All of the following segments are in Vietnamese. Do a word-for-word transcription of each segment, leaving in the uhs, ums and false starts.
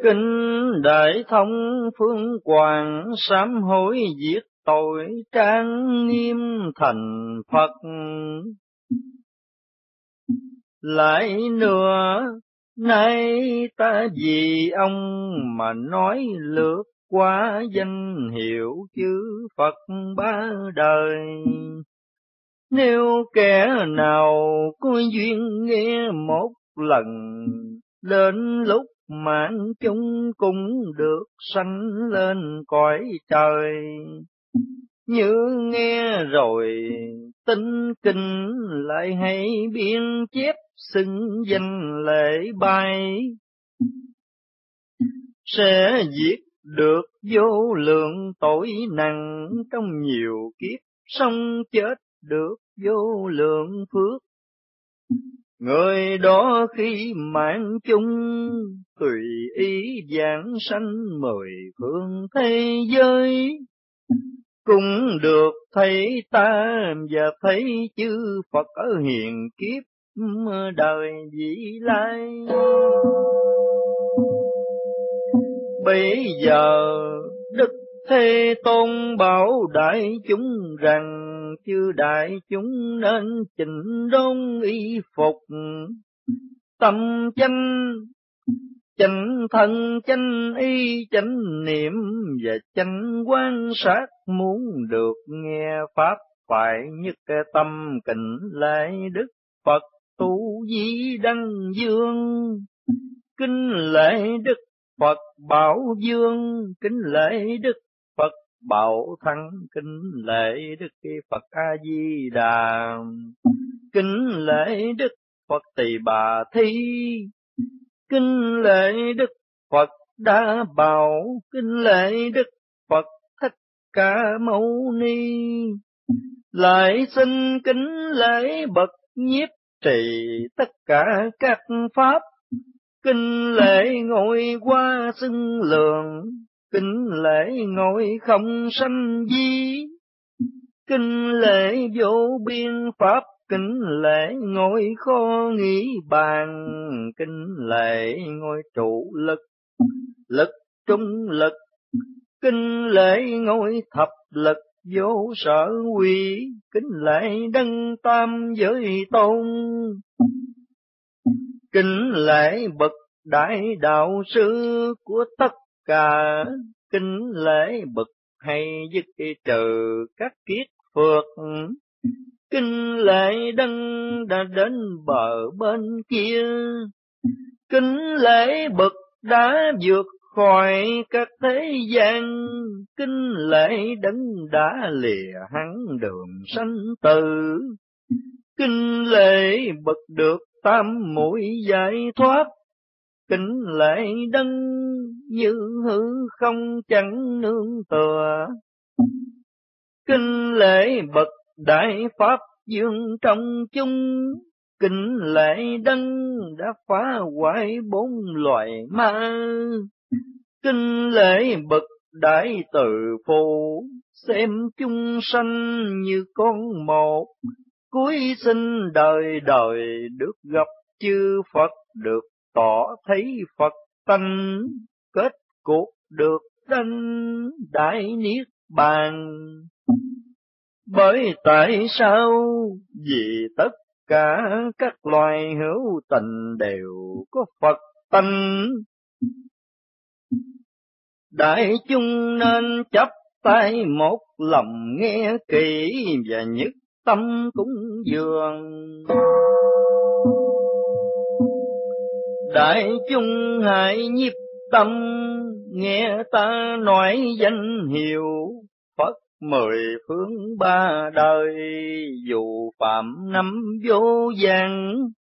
Kinh Đại Thông Phương Quảng, sám hối diệt tội trang nghiêm thành Phật. Lại nữa, nay ta vì ông mà nói lướt qua danh hiệu chư Phật ba đời. Nếu kẻ nào có duyên nghe một lần, đến lúc mạng chúng cũng được sanh lên cõi trời. Như nghe rồi tin kinh, lại hay biên chép xưng danh lễ bài, sẽ diệt được vô lượng tội nặng trong nhiều kiếp sống chết, được vô lượng phước. Người đó khi mạng chung tùy ý giảng sanh mười phương thế giới, cũng được thấy ta và thấy chư Phật ở hiền kiếp đời vị lai. Bây giờ Đức Thế Tôn bảo đại chúng rằng, chư đại chúng nên chỉnh đốn y phục, tâm chánh chánh thân chánh y chánh niệm và chánh quan sát. Muốn được nghe pháp phải nhất tâm kính lễ Đức Phật tu di đăng dương. Kính lễ Đức Phật Bảo Dương, kính lễ Đức Phật Bảo Thắng, kính lễ Đức Phật A Di Đà, kính lễ Đức Phật Tỳ Bà Thi, kính lễ Đức Phật Đa Bảo, kính lễ Đức Phật Thích Ca Mâu Ni. Lại xin kính lễ bậc nhiếp trì tất cả các pháp, kính lễ ngôi hoa xưng lượng, kính lễ ngôi không sanh di, kính lễ vô biên pháp, kính lễ ngôi kho nghĩ bàn, kính lễ ngôi trụ lực, lực trung lực, kính lễ ngôi thập lực vô sở quy, kính lễ đấng tam giới tôn, kính lễ bậc đại đạo sư của tất cả, kính lễ bậc hay dứt trừ các kiết phược, kính lễ đấng đã đến bờ bên kia, kính lễ bậc đã vượt khỏi các thế gian, kính lễ đấng đã lìa hắn đường sanh tử, kính lễ bậc được tam muội giải thoát, kính lễ đấng như hư không chẳng nương tựa, kính lễ bậc đại pháp dương trong chúng, kính lễ đấng đã phá hoại bốn loài ma, kính lễ bậc đại từ phụ xem chúng sanh như con một, cuối sinh đời đời được gặp chư Phật, được tỏ thấy Phật tánh, kết cuộc được đảnh đại niết bàn. Bởi tại sao? Vì tất cả các loài hữu tình đều có Phật tánh. Đại chúng nên chấp tay một lòng nghe kỹ và nhất tâm cúng dường. Đại chúng hãy nhiếp tâm nghe ta nói danh hiệu Phật mười phương ba đời, dù phạm năm vô gian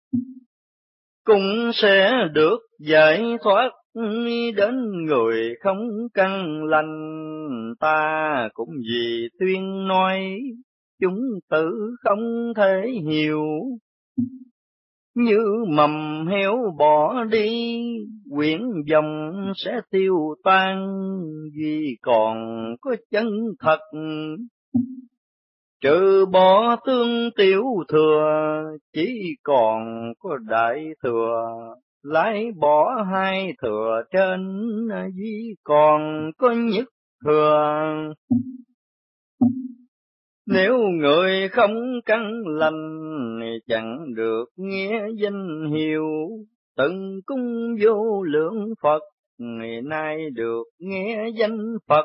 cũng sẽ được giải thoát đến người không căn lành. Ta cũng vì tuyên nói chúng tử không thể hiểu, như mầm héo bỏ đi quyển dòng sẽ tiêu tan, vì còn có chân thật trừ bỏ tương tiểu thừa, chỉ còn có đại thừa Lấy bỏ hai thừa trên duy còn có nhất thừa. Nếu người không căn lành chẳng được nghe danh hiệu, từng cung vô lượng Phật ngày nay được nghe danh Phật.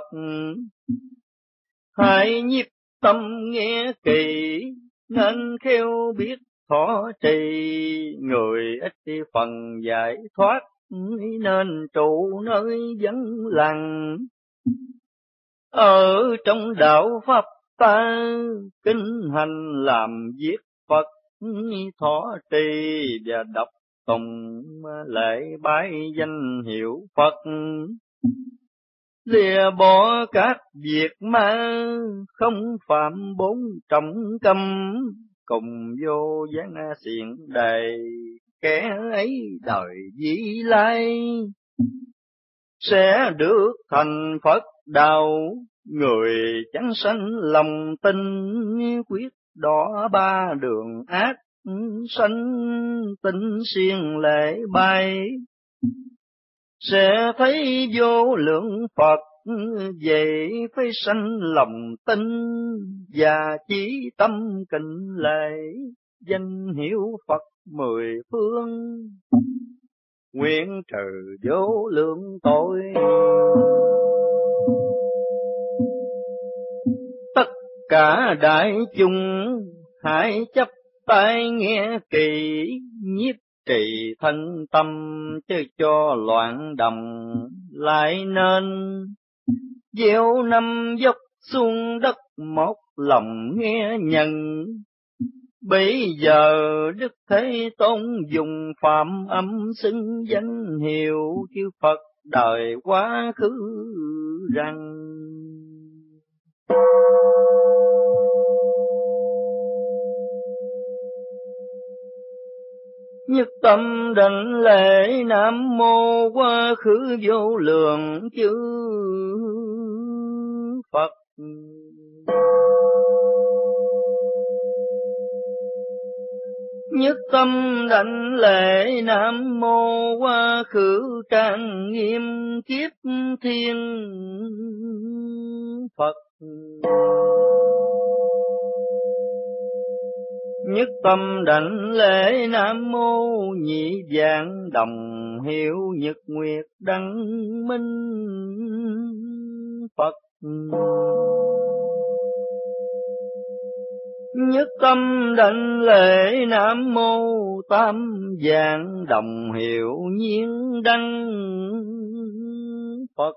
Hãy nhiếp tâm nghe kỳ nên khéo biết thọ trì, người ít phần giải thoát nên trụ nơi vắng lặng. Ở trong đạo Pháp ta kinh hành làm việc Phật, thọ trì và đọc tùng lễ bái danh hiệu Phật. Lìa bỏ các việc ma không phạm bốn trọng cấm, cùng vô gián xiển đầy kẻ ấy đời vĩ lai. Sẽ được thành Phật đạo, người chẳng sanh lòng tin, quyết đỏ ba đường ác sanh tinh siêng lễ bay. Sẽ thấy vô lượng Phật, vậy phải sanh lòng tin, và chí tâm kính lễ danh hiệu Phật mười phương, nguyện trừ vô lượng tội. Tất cả đại chúng hãy chấp tai nghe kỳ, nhiếp trì thân tâm chứ cho loạn đồng lại nên. Gieo năm dốc xuống đất một lòng nghe nhận, bây giờ Đức Thế Tôn dùng phạm âm xưng danh hiệu chư Phật đời quá khứ rằng. Nhất tâm đảnh lễ Nam Mô quá khứ vô lượng chư Phật. Nhất tâm đảnh lễ Nam Mô quá khứ trang nghiêm kiếp thiên Phật. Nhất tâm đảnh lễ Nam Mô nhị vạn đồng hiệu nhật nguyệt đăng minh Phật. Nhất tâm đảnh lễ Nam Mô tam vạn đồng hiệu nhiên đăng Phật.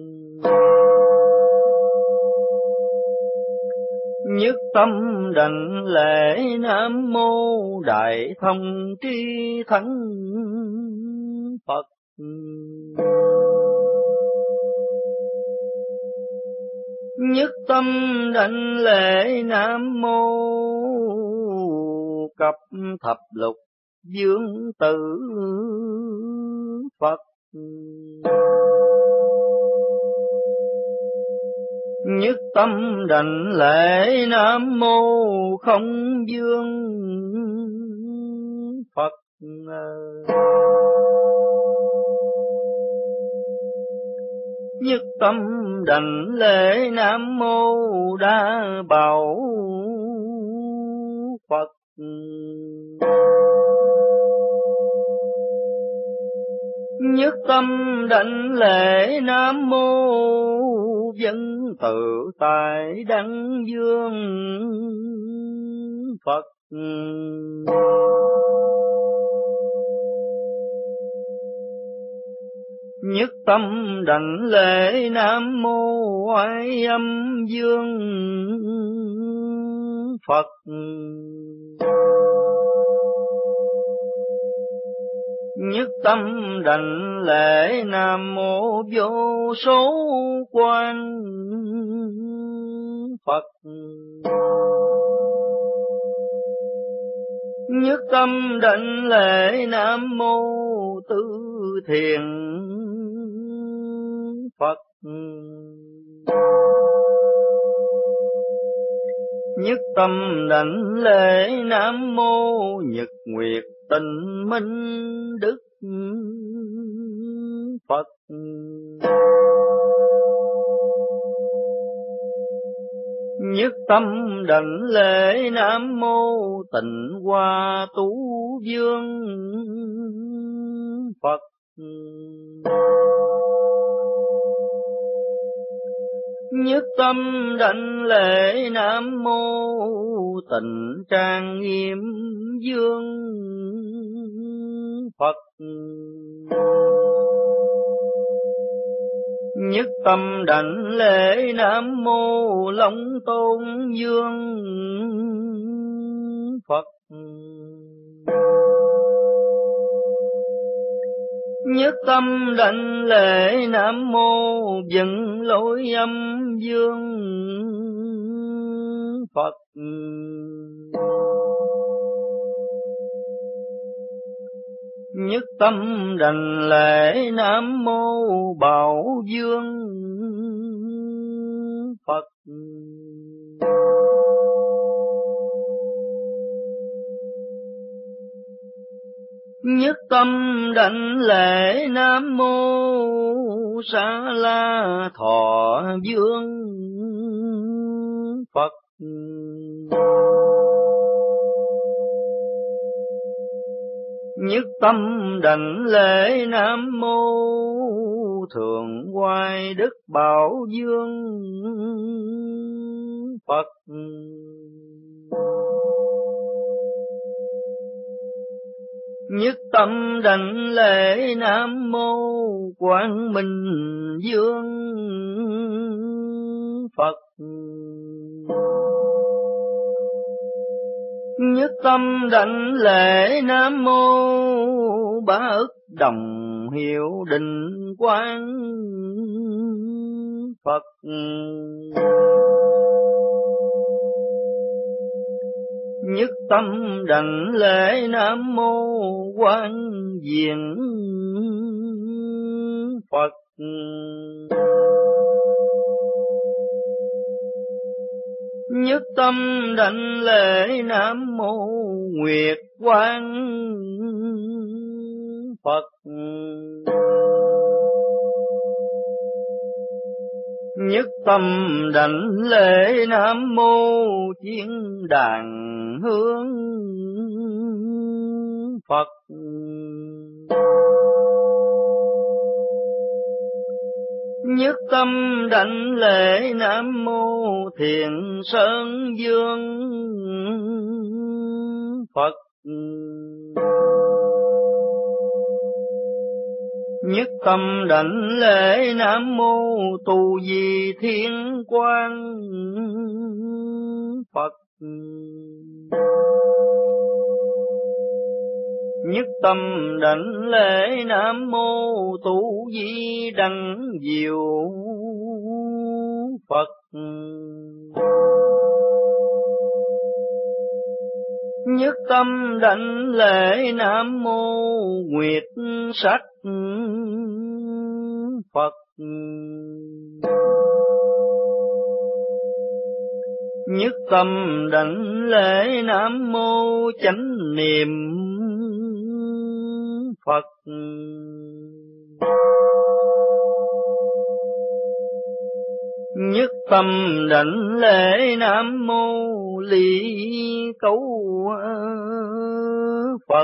Nhất tâm đảnh lễ Nam Mô đại thông tri thắng Phật. Nhất tâm đảnh lễ Nam Mô cập thập lục dương tử Phật. Nhất tâm đảnh lễ Nam Mô không dương Phật. Nhất tâm đảnh lễ Nam Mô đa bảo Phật. Nhất tâm đảnh lễ Nam Mô dân tự tại đăng dương Phật. Nhất tâm đảnh lễ Nam Mô oai âm dương Phật. Nhất tâm đảnh lễ Nam Mô vô số quan Phật. Nhất tâm đảnh lễ Nam Mô Tư Thiền Phật. Nhất tâm đảnh lễ Nam Mô Nhật Nguyệt Tinh Minh Đức Phật. Nhất tâm đảnh lễ Nam Mô Tịnh Hoa Tú Vương Phật. Nhất tâm đảnh lễ Nam Mô Tịnh Trang Nghiêm Vương Phật. Nhất tâm đảnh lễ Nam Mô Long Tôn Vương Phật. Nhất tâm đảnh lễ Nam Mô Vận Lỗi Âm Vương Phật. Nhất tâm đảnh lễ Nam Mô Bảo Vương Phật. Nhất tâm đảnh lễ Nam Mô Sa La Thọ Vương Phật. Nhất tâm đảnh lễ Nam Mô Thượng Hoài Đức Bảo Vương Phật. Nhất tâm đảnh lễ Nam Mô Quang Minh Vương Phật. Nhất tâm đảnh lễ Nam Mô Ba Ức Đồng Hiệu Định Quang Phật. Nhất tâm đảnh lễ Nam Mô Quang Diệu Phật. Nhất tâm đảnh lễ Nam Mô Nguyệt Quang Phật. Nhất tâm đảnh lễ Nam Mô Chiến Đàn Hướng Phật. Nhất tâm đảnh lễ Nam Mô Thiện Sơn Dương Phật. Nhất tâm đảnh lễ Nam Mô Tu Di Thiên Quang Phật. Nhất tâm đảnh lễ Nam Mô Tu Di Đăng Diệu Phật. Nhất tâm đảnh lễ Nam Mô Nguyệt Sắc Phật. Nhất tâm đảnh lễ Nam Mô Chánh Niệm Phật. Nhất tâm đảnh lễ Nam Mô Ly Cấu Phật.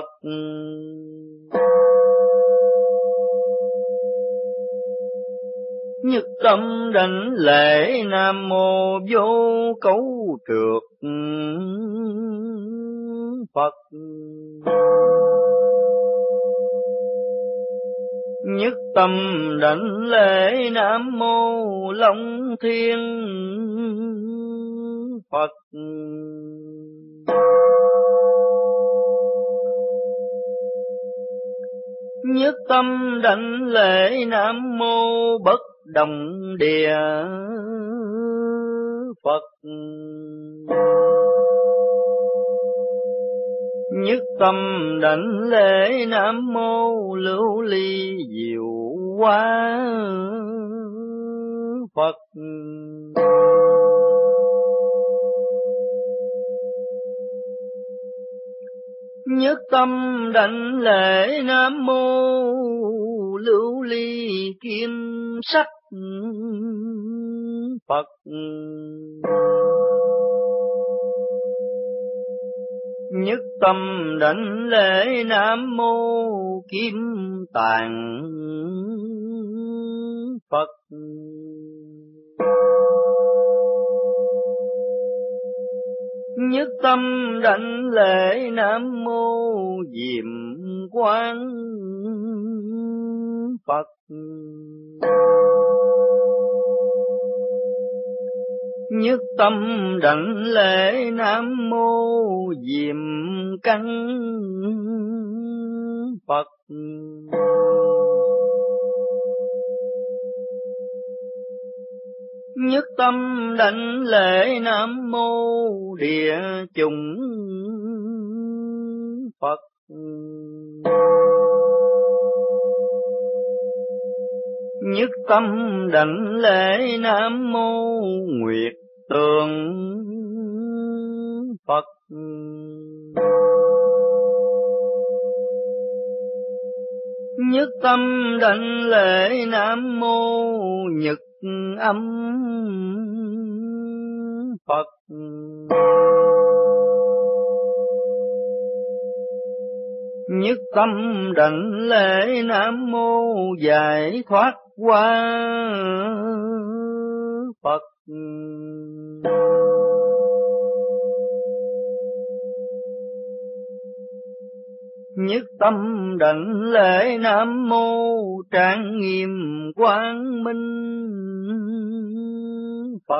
Nhất tâm đảnh lễ Nam Mô Vô Cấu Trược Phật. Nhất tâm đảnh lễ Nam Mô Long Thiên Phật. Nhất tâm đảnh lễ Nam Mô Bất Động Địa Phật. Nhất tâm đảnh lễ Nam Mô Lưu Ly Diệu Hoa Phật. Nhất tâm đảnh lễ Nam Mô Lưu Ly Kim Sắc Phật. Nhất tâm đảnh lễ Nam Mô Kim Tạng Phật. Nhất tâm đảnh lễ Nam Mô Diệm Quang Phật. Nhất tâm đảnh lễ Nam Mô Diệm Căn Phật. Nhất tâm đảnh lễ Nam Mô Địa Chủng Phật. Nhất tâm đảnh lễ Nam Mô Nguyệt Tường Phật. Nhất tâm đảnh lễ Nam Mô Nhật Âm Phật. Nhất tâm đảnh lễ Nam Mô Giải Thoát Hoa Phật. Nhất tâm đảnh lễ Nam Mô Trang Nghiêm Quang Minh Phật.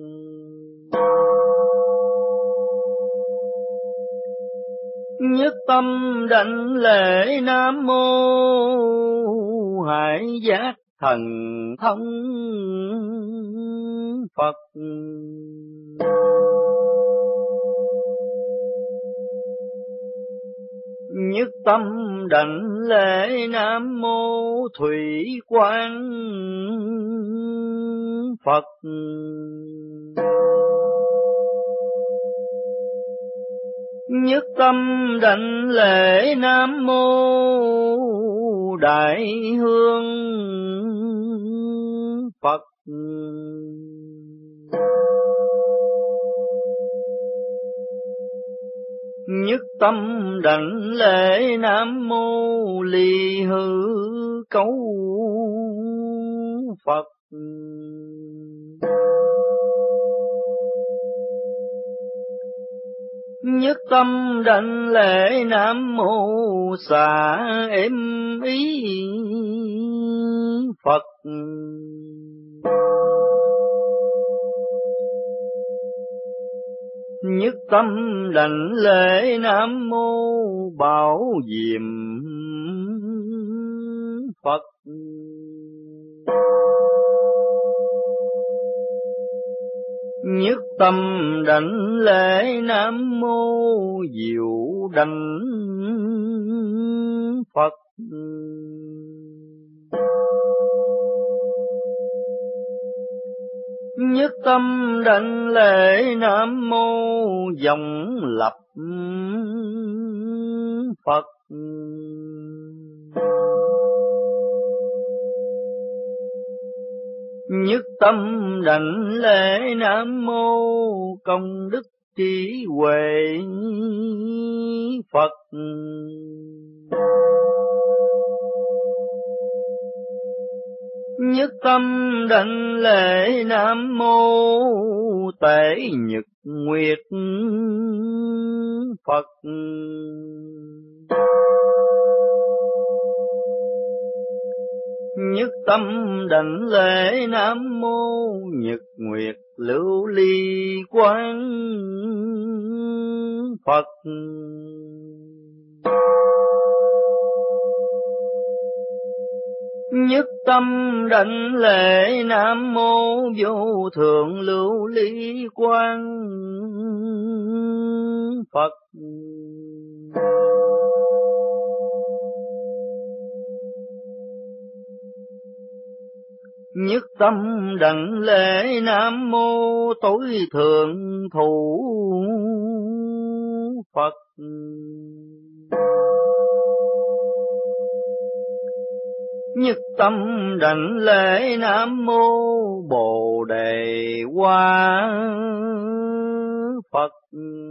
Nhất tâm đảnh lễ Nam Mô Hải Giác Thần Thông Phật. Nhất tâm đảnh lễ Nam Mô Thủy Quang Phật. Nhất tâm đảnh lễ Nam Mô Đại Hương Phật. Nhất tâm đảnh lễ Nam Mô Ly Hư Cấu Phật. Nhất tâm đảnh lễ Nam Mô Xả Êm Ý Phật. Nhất tâm đảnh lễ Nam Mô Bảo Diệm Phật. Nhất tâm đảnh lễ Nam Mô Diệu Đảnh Phật. Nhất tâm đảnh lễ Nam Mô Dòng Lập Phật. Nhất tâm đảnh lễ Nam Mô Công Đức Trí Huệ Phật. Nhất tâm đảnh lễ Nam Mô Tể Nhật Nguyệt Phật. Nhất tâm đảnh lễ Nam Mô Nhật Nguyệt Lưu Ly Quang Phật. Nhất tâm đảnh lễ Nam Mô Vô Thượng Lưu Ly Quang Phật. Nhất tâm đảnh lễ Nam Mô Tối Thượng Thủ Phật. Nhất tâm đảnh lễ Nam Mô Bồ Đề Hoa Phật.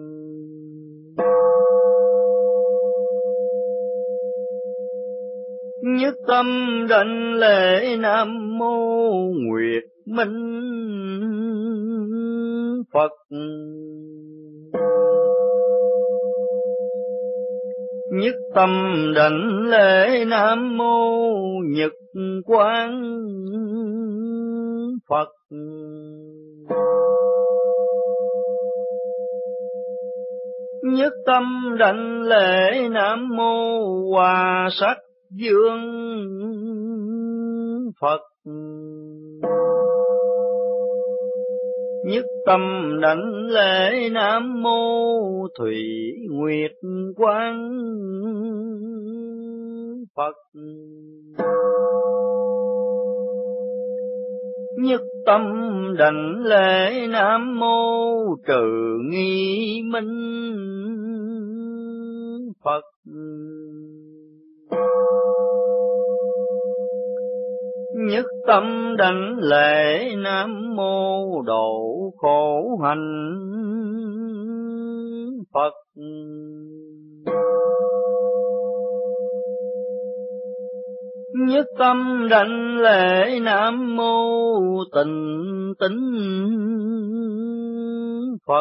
Nhất tâm đảnh lễ Nam Mô Nguyệt Minh Phật. Nhất tâm đảnh lễ Nam Mô Nhật Quang Phật. Nhất tâm đảnh lễ Nam Mô Hòa Sắc Dương Phật. Nhất tâm đảnh lễ Nam Mô Thủy Nguyệt Quang Phật. Nhất tâm đảnh lễ Nam Mô Trừ Nghi Minh Phật. Nhất tâm đảnh lễ Nam Mô Độ Khổ Hạnh Phật. Nhất tâm đảnh lễ Nam Mô Tịnh Tín Phật.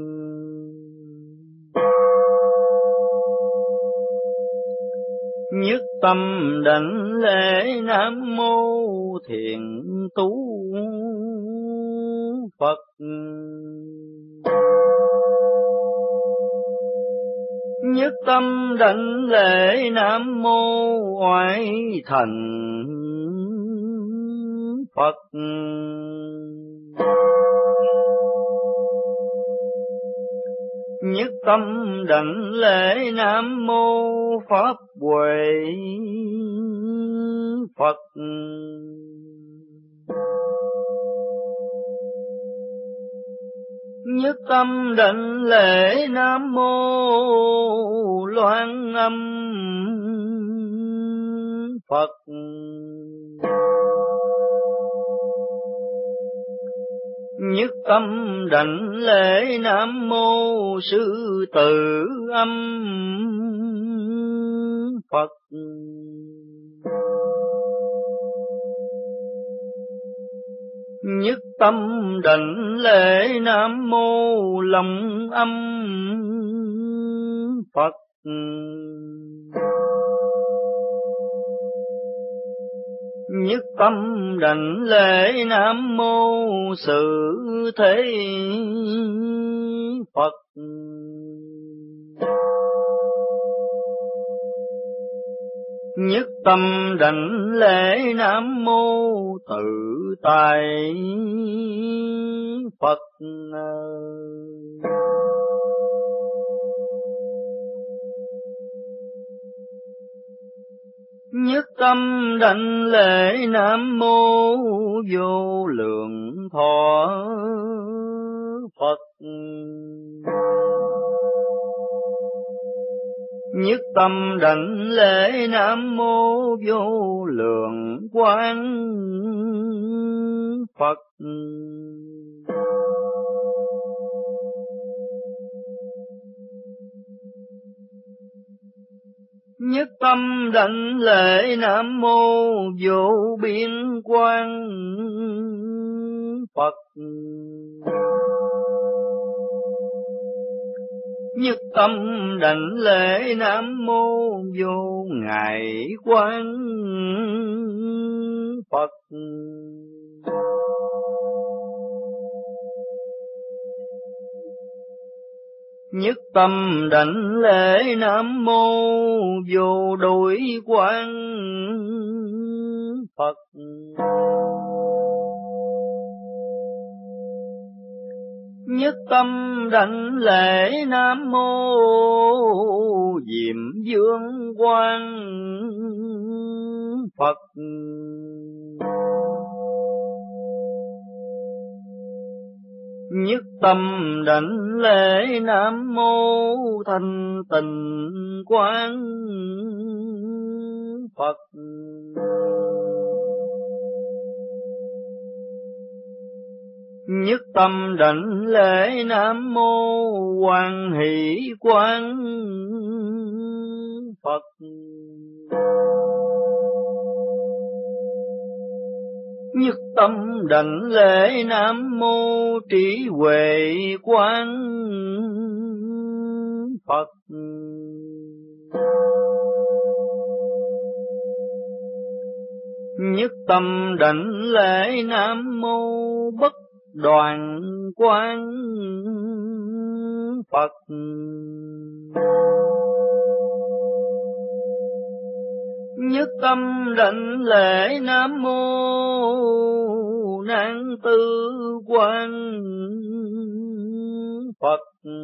Nhất tâm đảnh lễ Nam Mô Thiện Tú Phật. Nhất tâm đảnh lễ Nam Mô Oai Thành Phật. Nhất tâm đảnh lễ Nam Mô Pháp Huệ Phật. Nhất tâm đảnh lễ Nam Mô Loan Âm Phật. Nhất tâm đảnh lễ Nam Mô Sư Tử Âm Phật. Nhất tâm đảnh lễ Nam Mô Long Âm Phật. Nhất tâm đảnh lễ Nam Mô Sự Thế Phật. Nhất tâm đảnh lễ Nam Mô Tự Tại Phật. Nhất tâm đảnh lễ Nam Mô Vô Lượng Thọ Phật. Nhất tâm đảnh lễ Nam Mô Vô Lượng Quang Phật. Nhất tâm đảnh lễ Nam Mô Vô Biên Quang Phật. Nhất tâm đảnh lễ Nam Mô Vô Ngại Quang Phật. Nhất tâm đảnh lễ Nam Mô Vô Đối Quang Phật. Nhất tâm đảnh lễ Nam Mô Diệm Dương Quang Phật. Nhất tâm đảnh lễ Nam mô Thanh Tịnh Quán Phật. Nhất tâm đảnh lễ Nam mô Quan Hỷ Quán Phật. Nhất tâm đảnh lễ Nam mô Trí Huệ Quán Phật. Nhất tâm đảnh lễ Nam mô Bất Đoạn Quán Phật. Nhất tâm đảnh lễ Nam mô Nan Tư Quán Phật.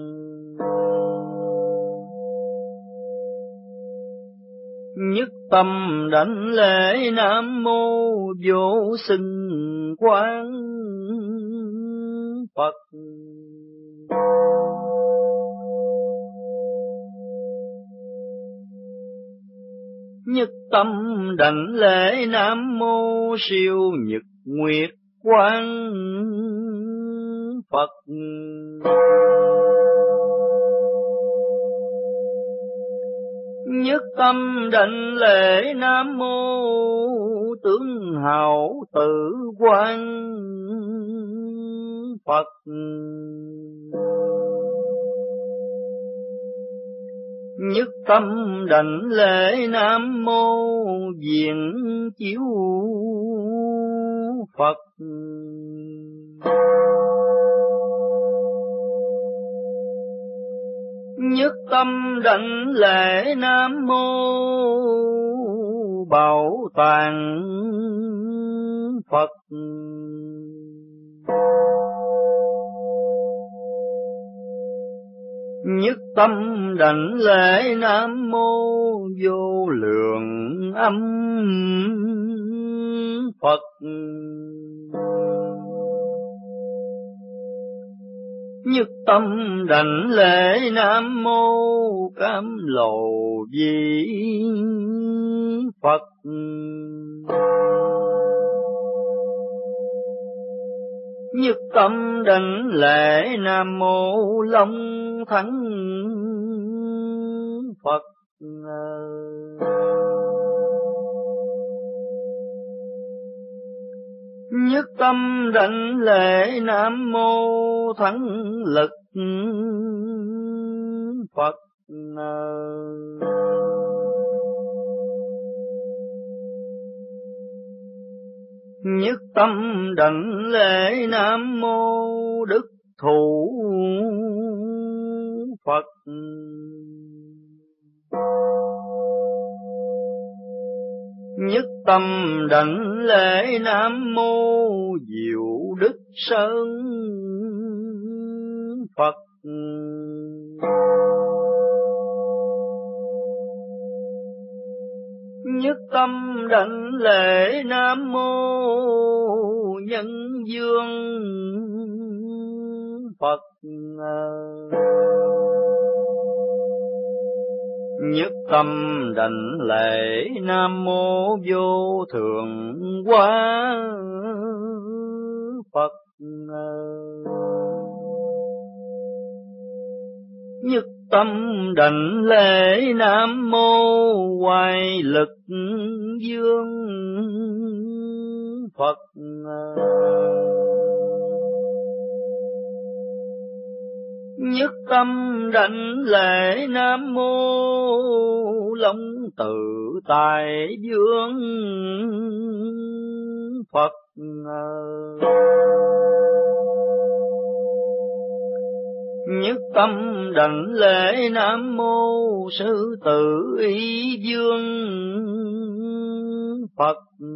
Nhất tâm đảnh lễ Nam mô Vô Sinh Quán Phật. Nhất tâm đảnh lễ Nam mô Siêu Nhật Nguyệt Quán Phật. Nhất tâm đảnh lễ Nam mô Tướng Hào Tử Quán Phật. Nhất tâm đảnh lễ Nam mô Viện Chiếu Phật. Nhất tâm đảnh lễ Nam mô Bảo Tàng Phật. Nhất tâm đảnh lễ Nam mô Vô Lượng Âm Phật. Nhất tâm đảnh lễ Nam mô Cam Lồ Di Phật. Nhất tâm đảnh lễ Nam mô Long Thắng Phật. Nhất tâm đảnh lễ Nam mô Thắng Lực Phật. Nhất tâm đảnh lễ Nam mô Đức Thủ Phật. Nhất tâm đảnh lễ Nam mô Diệu Đức Sơn Phật. Nhất tâm đảnh lễ Nam mô Nhân Dương Phật. Nhất tâm đảnh lễ Nam mô Vô Thượng Hóa Phật. Nhất tâm đảnh lễ Nam mô Hoài Lực Dương Phật. Nhất tâm đảnh lễ Nam mô Long Tự Tại Dương Phật. Nhất tâm đảnh lễ Nam mô Sư Tử Y Dương Phật.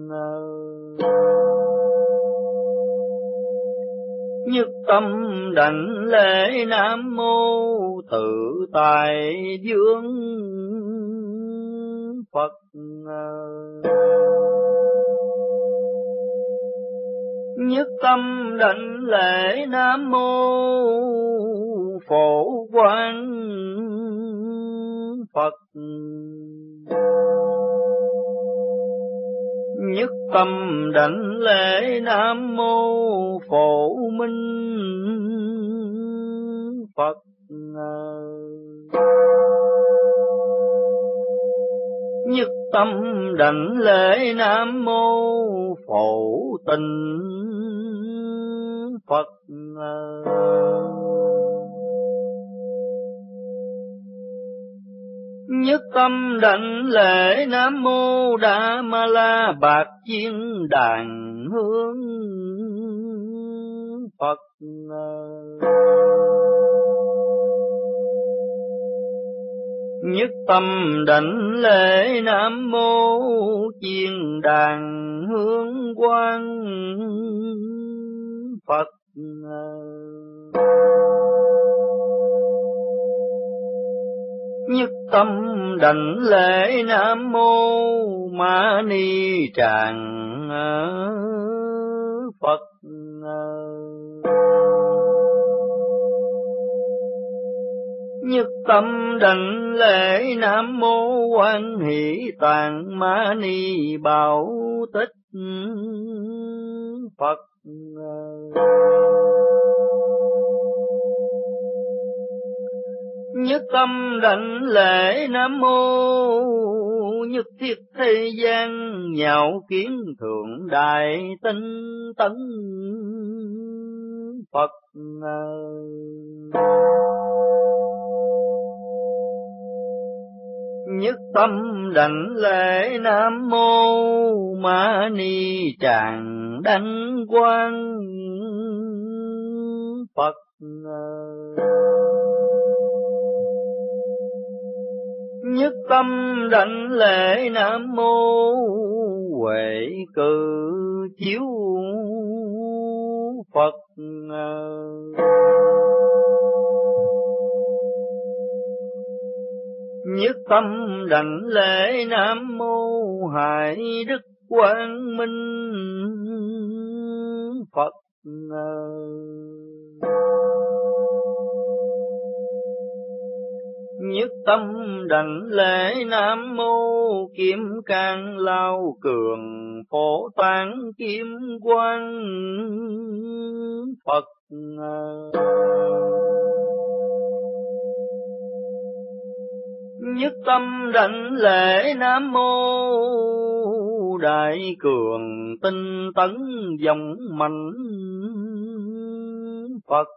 Nhất tâm đảnh lễ Nam mô Tự Tại Dương Phật. nhất tâm đảnh lễ Nam Mô Phổ Quang Phật. Nhất tâm đảnh lễ Nam Mô Phổ Minh Phật. Nhất tâm đảnh lễ Nam Mô Phổ Tình Phật. Nhất tâm đảnh lễ Nam Mô Đa Ma La Bạc Chiên Đàn Hương Phật. Nhất tâm đảnh lễ Nam Mô Chiên Đàn Hương Quang Phật. Nhất tâm đảnh lễ Nam Mô Ma Ni Tràng Phật. Nhất tâm đảnh lễ Nam Mô Quan Hỷ Tạng Ma Ni Bảo Tích Phật. Nhất tâm đảnh lễ Nam Mô Nhất Thiết Thế Gian Nhạo Kiến Thượng Đại Tinh Tấn Phật. Nhất tâm đảnh lễ Nam Mô Ma Ni Tràng Đăng Quang Phật. Nhất tâm đảnh lễ Nam Mô Huệ Cự Chiếu Phật. Nhất tâm đảnh lễ Nam Mô Hải Đức Quang Minh Phật. Nhất tâm đảnh lễ Nam Mô Kim Cang Lao Cường Phổ Tán Kim Quang Phật. Nhất tâm đảnh lễ Nam Mô Đại Cường Tinh Tấn Dòng Mạnh Phật.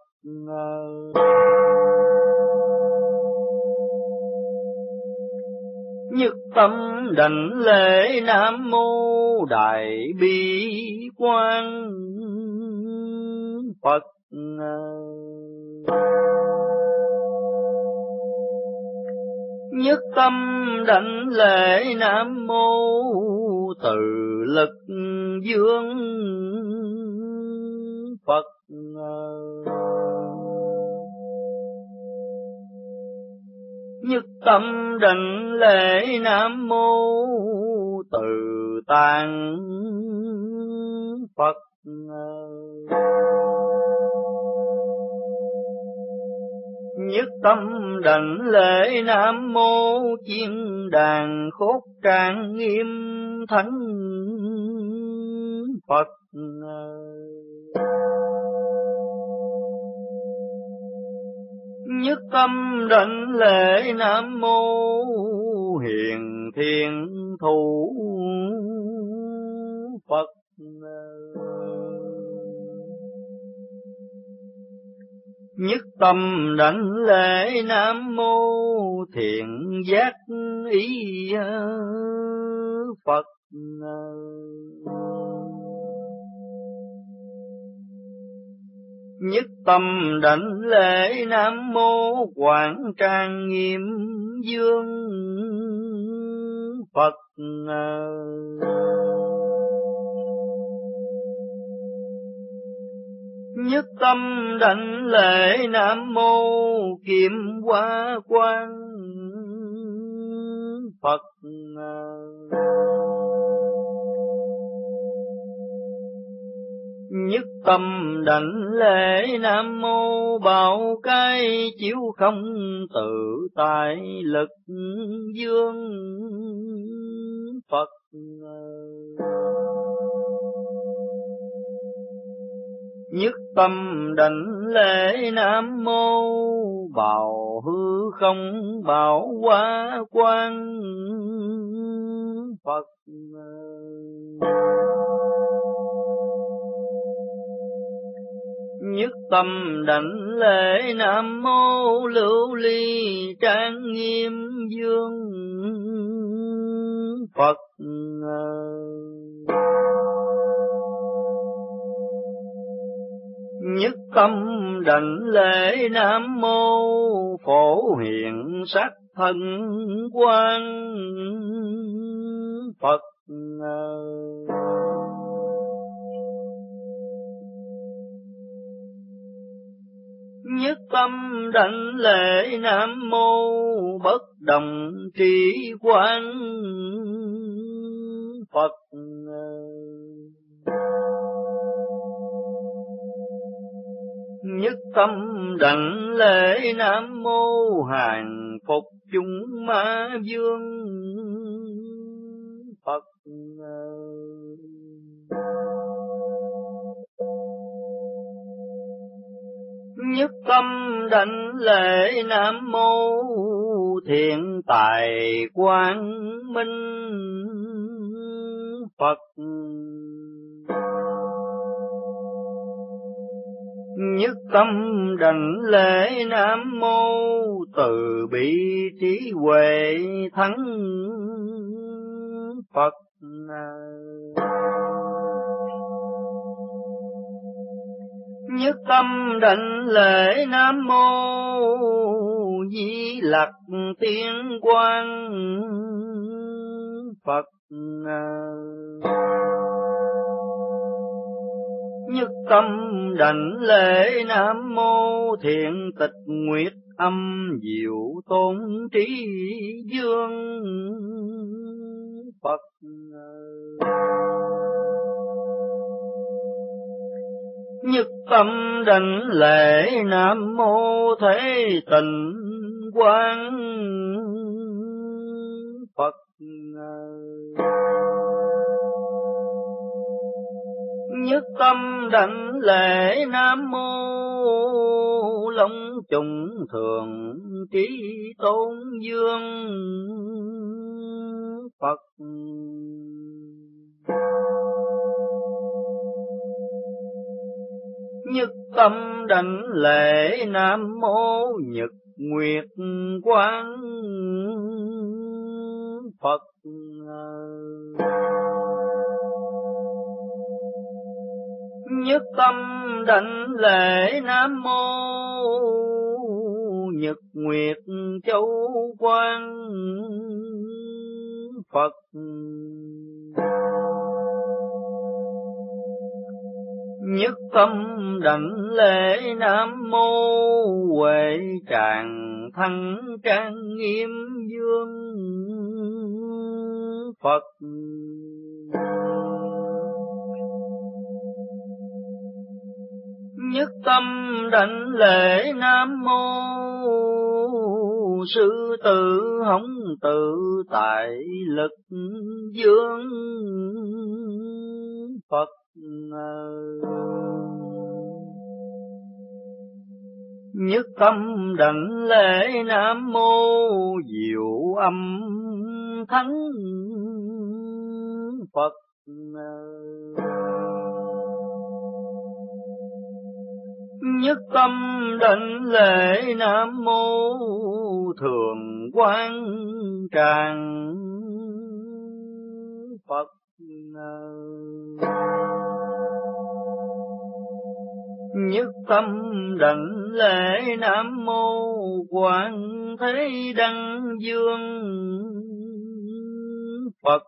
Nhất tâm đảnh lễ Nam Mô Đại Bi Quang Phật. Nhất tâm đảnh lễ Nam Mô Từ Lực Dương Phật. Nhất tâm đảnh lễ Nam Mô Từ Tạng Phật. Nhất tâm đảnh lễ Nam Mô Chiên Đàn Khốt Trang Nghiêm Thánh Phật. Nhất tâm đảnh lễ Nam Mô Hiền Thiên Thủ Phật. Nhất tâm đảnh lễ Nam Mô Thiện Giác Ý Phật. Nhất tâm đảnh lễ Nam Mô Quảng Trang Nghiêm Dương Phật. Nhất tâm đảnh lễ Nam Mô Kim Hoa Quang Phật. Nhất tâm đảnh lễ Nam Mô Bảo Cái chiếu không tự tại lực dương Phật. Nhất tâm đảnh lễ Nam Mô Bào hư không bảo hóa quang Phật. Nhất tâm đảnh lễ Nam Mô Lưu Ly trang nghiêm dương Phật. Nhất tâm đảnh lễ Nam Mô Phổ Hiện Sắc Thân Quang Phật. Nhất tâm đảnh lễ Nam Mô Bất Động Trí Quang Phật. Nhất tâm đảnh lễ Nam Mô Hàng Phục Chúng Ma Vương Phật. Nhất tâm đảnh lễ Nam Mô Thiện Tài Quang Minh Phật. Nhất tâm đảnh lễ Nam Mô Từ Bi Trí Huệ Thắng Phật. Nhất tâm đảnh lễ Nam Mô Di Lặc Tiên Quang Phật. Nhất tâm đảnh lễ Nam Mô Thiện Tịch Nguyệt Âm Diệu Tôn Trí Dương Phật. Nhất tâm đảnh lễ Nam Mô Thế Tịnh Quang Phật. Nhất tâm đảnh lễ Nam Mô Long Trùng Thường Trí Tôn Dương Phật. Nhất tâm đảnh lễ Nam Mô Nhật Nguyệt Quang Phật. Nhất tâm đảnh lễ Nam Mô Nhật Nguyệt Châu Quang Phật. Nhất tâm đảnh lễ Nam Mô Huệ Tràng Thăng Trang Nghiêm Dương Phật. Nhất tâm đảnh lễ Nam Mô Sư Tử Hồng Tự Tại Lực Dương Phật. Nhất tâm đảnh lễ Nam Mô Diệu Âm Thắng Phật. Nhất tâm đảnh lễ Nam Mô Thường Quang Tràng Phật. Nhất tâm đảnh lễ Nam Mô Quán Thế Đăng Dương Phật.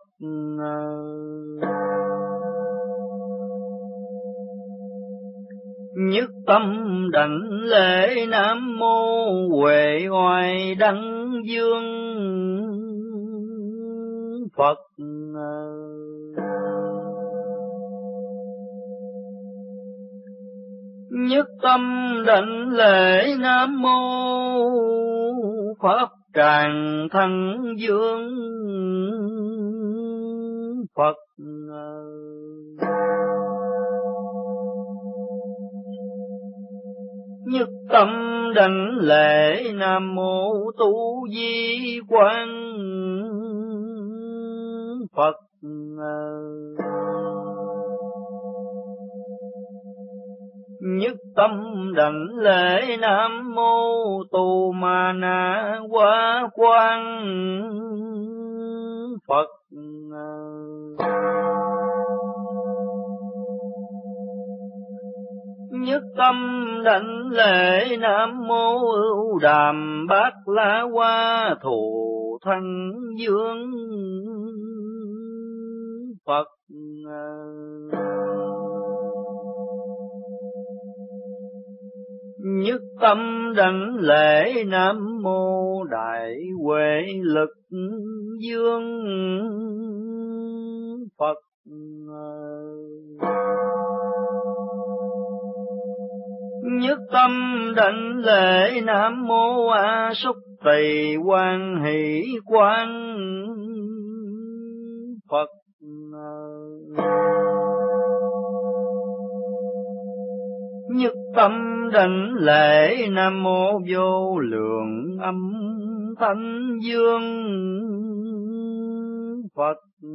Nhất tâm đảnh lễ Nam Mô Huệ Oai Đăng Dương Phật. Nhất tâm đảnh lễ Nam mô Pháp Tràng Thân Dương Phật. Nhất tâm đảnh lễ Nam mô Tu Di Quán Phật. Nhất tâm đảnh lễ Nam mô Tu Ma Na Hoa Quang Phật. Nhất tâm đảnh lễ Nam mô Ưu Đàm Bát La Hoa Thù Thanh Dương Phật. Nhất tâm đảnh lễ Nam mô Đại Huệ Lực Dương Phật. Nhất tâm đảnh lễ Nam mô A Xúc Tỳ Quan Hỷ Quang Phật. Nhất tâm đảnh lễ Nam mô Vô Lượng Âm Thanh Dương Phật.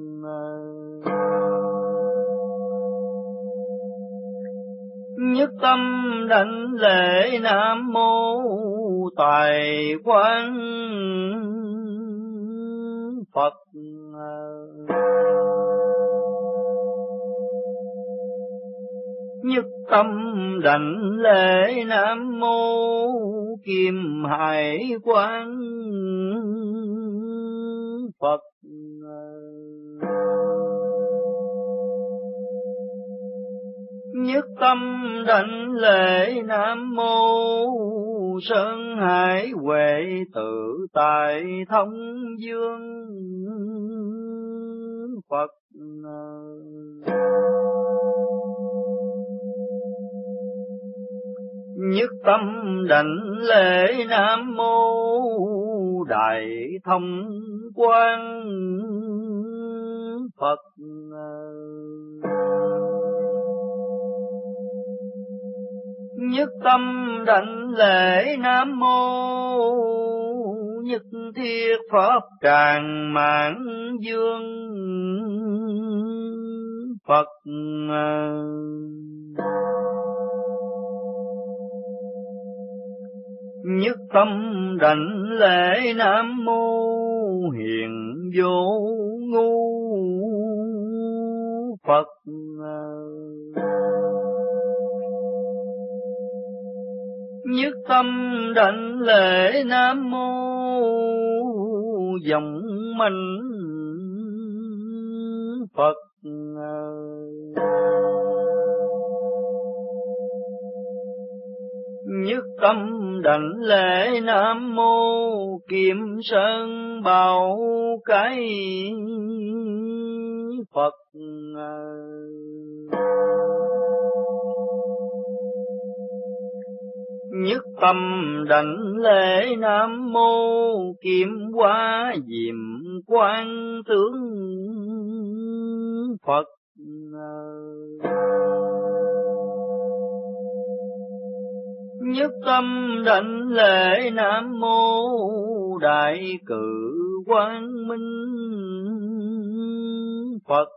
Nhất tâm đảnh lễ Nam mô Tài Quang Phật. Nhất tâm đảnh lễ Nam mô Kim Hải Quang Phật. Nhất tâm đảnh lễ Nam mô Sơn Hải Huệ Tự Tại Thông Dương Phật. Nhất tâm đảnh lễ Nam mô Đại Thông Quang Phật. Nhất tâm đảnh lễ Nam mô Nhất Thiết Pháp Tràng Mãn Dương Phật. Nhất tâm đảnh lễ Nam mô Hiện Vô Ngu Phật. Nhất tâm đảnh lễ Nam mô Dòng Manh Phật. Nhất tâm đảnh lễ Nam mô Kim Sơn Bảo Cái Phật. Nhất tâm đảnh lễ Nam mô Kim Hoa Diệm Quang Tướng Phật. Nhất tâm đảnh lễ Nam mô Đại Cự Quang Minh Phật.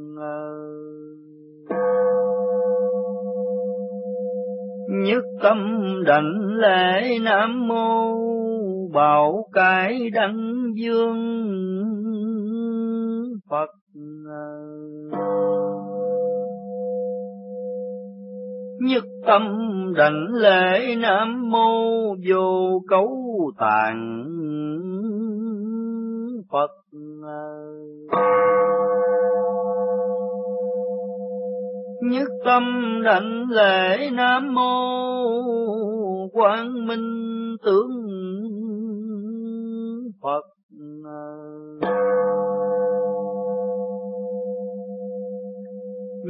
Nhất tâm đảnh lễ Nam mô Bảo Cái Đăng Dương Phật. Nhất tâm đảnh lễ Nam mô Vô Cấu Tạng Phật. Nhất tâm đảnh lễ Nam mô Quang Minh Tướng Phật.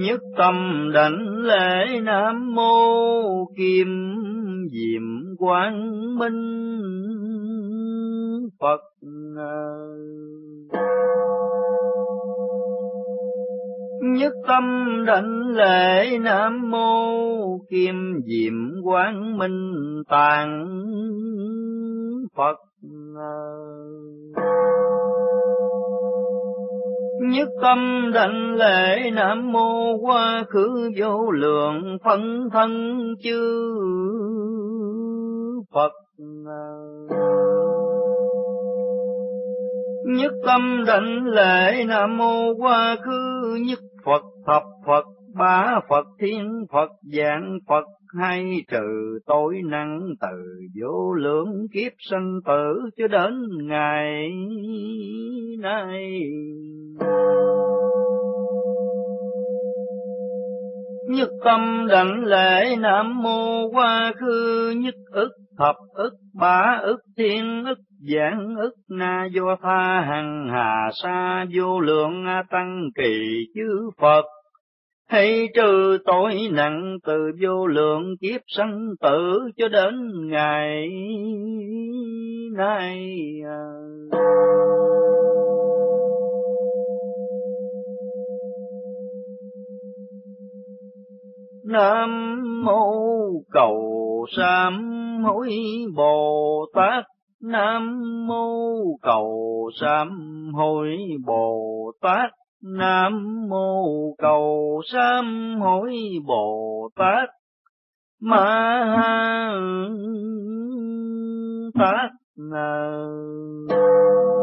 Nhất tâm đảnh lễ Nam Mô Kim Diệm Quang Minh Phật. Nhất tâm đảnh lễ Nam Mô Kim Diệm Quang Minh Tạng Phật. Nhất tâm đảnh lễ Nam Mô Quá Khứ Vô Lượng Phân Thân Chư Phật. Nhất tâm đảnh lễ Nam Mô Quá Khứ Nhất Phật Thập Phật Ba Phật Thiên Phật Dạng Phật hay trừ tối năng từ vô lượng kiếp sanh tử cho đến ngày nay. Nhất tâm đảnh lễ Nam Mô Quá Khứ Nhất ức Thập ức Ba ức Thiên ức Dạng ức Na Do Tha Hằng Hà Sa vô lượng A Tăng Kỳ chư Phật hay trừ tội nặng từ vô lượng kiếp sanh tử cho đến ngày nay. Nam Mô Cầu Sám Hối Bồ Tát. Nam Mô Cầu Sám Hối Bồ Tát. Nam Mô Cầu Sám Hối Bồ Tát. Ma Ha Tát.